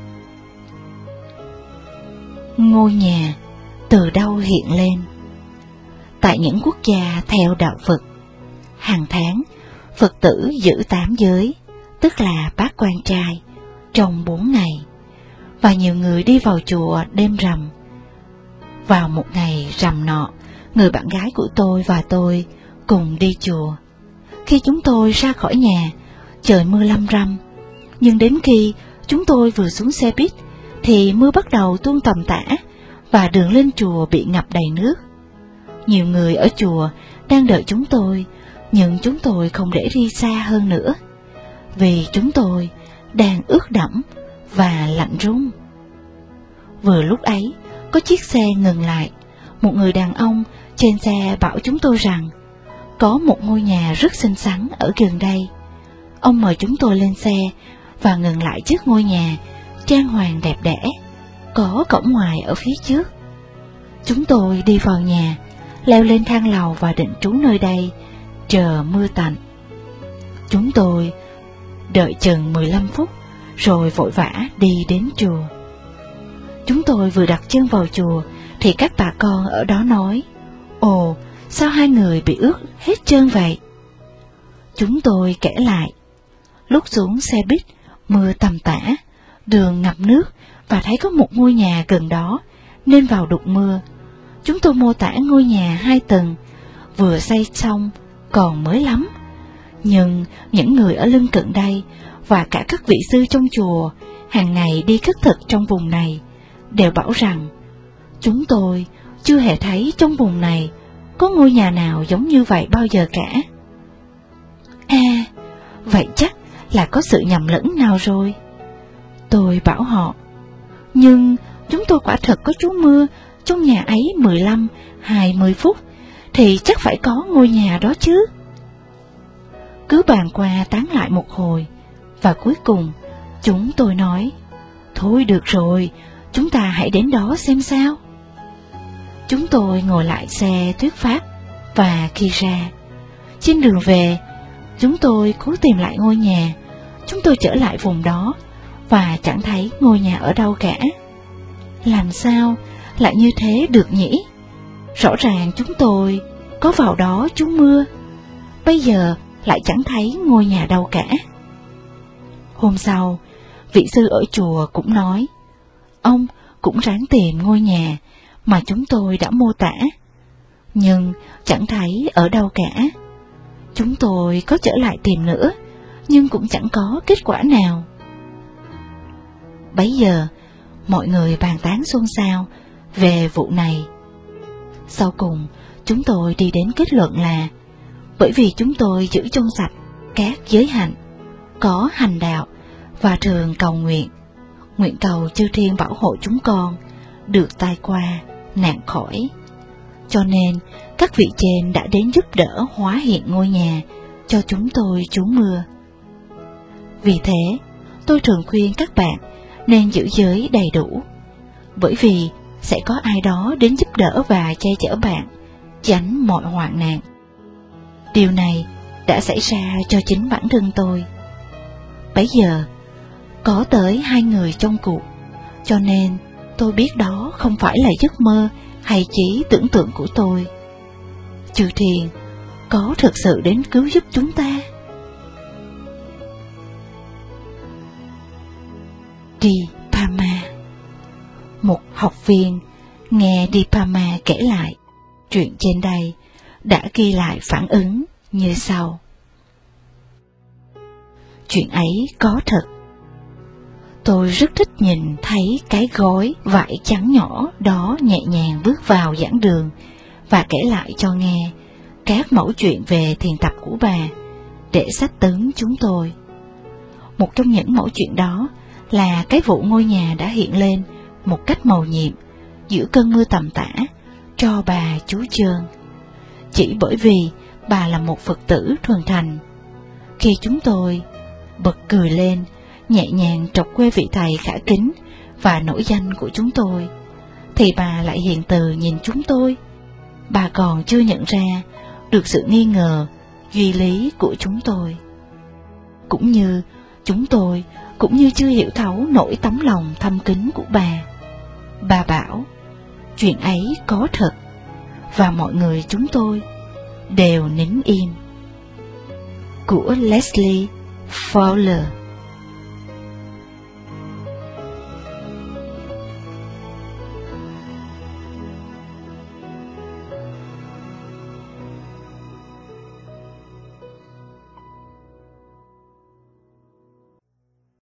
Ngôi nhà từ đâu hiện lên? Tại những quốc gia theo đạo Phật, hàng tháng Phật tử giữ 8 giới, tức là bát quan trai, trong 4 ngày, và nhiều người đi vào chùa đêm rằm. Vào một ngày rằm nọ, người bạn gái của tôi và tôi cùng đi chùa. Khi chúng tôi ra khỏi nhà, trời mưa lâm râm, nhưng đến khi chúng tôi vừa xuống xe buýt thì mưa bắt đầu tuôn tầm tã và đường lên chùa bị ngập đầy nước. Nhiều người ở chùa đang đợi chúng tôi, nhưng chúng tôi không để đi xa hơn nữa, vì chúng tôi đang ướt đẫm và lạnh run. Vừa lúc ấy, có chiếc xe ngừng lại. Một người đàn ông trên xe bảo chúng tôi rằng có một ngôi nhà rất xinh xắn ở gần đây. Ông mời chúng tôi lên xe và ngừng lại trước ngôi nhà trang hoàng đẹp đẽ, có cổng ngoài ở phía trước. Chúng tôi đi vào nhà, leo lên thang lầu và định trú nơi đây, chờ mưa tạnh. Chúng tôi đợi chừng 15 phút, rồi vội vã đi đến chùa. Chúng tôi vừa đặt chân vào chùa, thì các bà con ở đó nói, ồ, sao hai người bị ướt hết trơn vậy? Chúng tôi kể lại, lúc xuống xe buýt, mưa tầm tã, đường ngập nước và thấy có một ngôi nhà gần đó, nên vào đục mưa. Chúng tôi mô tả ngôi nhà 2 tầng, vừa xây xong, còn mới lắm. Nhưng những người ở lân cận đây và cả các vị sư trong chùa hàng ngày đi khất thực trong vùng này đều bảo rằng chúng tôi chưa hề thấy trong vùng này có ngôi nhà nào giống như vậy bao giờ cả. À, vậy chắc là có sự nhầm lẫn nào rồi, tôi bảo họ. Nhưng chúng tôi quả thật có trú mưa trong nhà ấy 15-20 phút, thì chắc phải có ngôi nhà đó chứ. Cứ bàn qua tán lại một hồi, và cuối cùng chúng tôi nói, thôi được rồi, chúng ta hãy đến đó xem sao. Chúng tôi ngồi lại xe thuyết pháp, và khi ra, trên đường về, chúng tôi cố tìm lại ngôi nhà. Chúng tôi trở lại vùng đó, và chẳng thấy ngôi nhà ở đâu cả. Làm sao lại như thế được nhỉ? Rõ ràng chúng tôi có vào đó trú mưa, bây giờ lại chẳng thấy ngôi nhà đâu cả. Hôm sau, vị sư ở chùa cũng nói, ông cũng ráng tìm ngôi nhà mà chúng tôi đã mô tả, nhưng chẳng thấy ở đâu cả. Chúng tôi có trở lại tìm nữa, nhưng cũng chẳng có kết quả nào. Bấy giờ, mọi người bàn tán xôn xao về vụ này. Sau cùng, chúng tôi đi đến kết luận là bởi vì chúng tôi giữ trong sạch các giới hạnh, có hành đạo và thường cầu nguyện, nguyện cầu chư thiên bảo hộ chúng con được tai qua, nạn khỏi. Cho nên các vị trên đã đến giúp đỡ hóa hiện ngôi nhà cho chúng tôi trú mưa. Vì thế, tôi thường khuyên các bạn nên giữ giới đầy đủ, bởi vì sẽ có ai đó đến giúp đỡ và che chở bạn, tránh mọi hoạn nạn. Điều này đã xảy ra cho chính bản thân tôi. Bấy giờ, có tới 2 người trong cuộc, cho nên tôi biết đó không phải là giấc mơ hay chỉ tưởng tượng của tôi. Chư thiên có thực sự đến cứu giúp chúng ta. Dipama. Một học viên nghe Dipama kể lại chuyện trên đây đã ghi lại phản ứng như sau. Chuyện ấy có thật. Tôi rất thích nhìn thấy cái gói vải trắng nhỏ đó nhẹ nhàng bước vào giảng đường và kể lại cho nghe các mẩu chuyện về thiền tập của bà để sách tấn chúng tôi. Một trong những mẩu chuyện đó là cái vụ ngôi nhà đã hiện lên một cách mầu nhiệm giữa cơn mưa tầm tã cho bà chú Trơn, chỉ bởi vì bà là một Phật tử thuần thành. Khi chúng tôi bật cười lên, nhẹ nhàng trọc quê vị thầy khả kính và nổi danh của chúng tôi, thì bà lại hiền từ nhìn chúng tôi. Bà còn chưa nhận ra được sự nghi ngờ, duy lý của chúng tôi. Cũng như chúng tôi cũng như chưa hiểu thấu nỗi tấm lòng thâm kính của bà. Bà bảo, chuyện ấy có thật, và mọi người chúng tôi đều nín im. Của Leslie Fowler.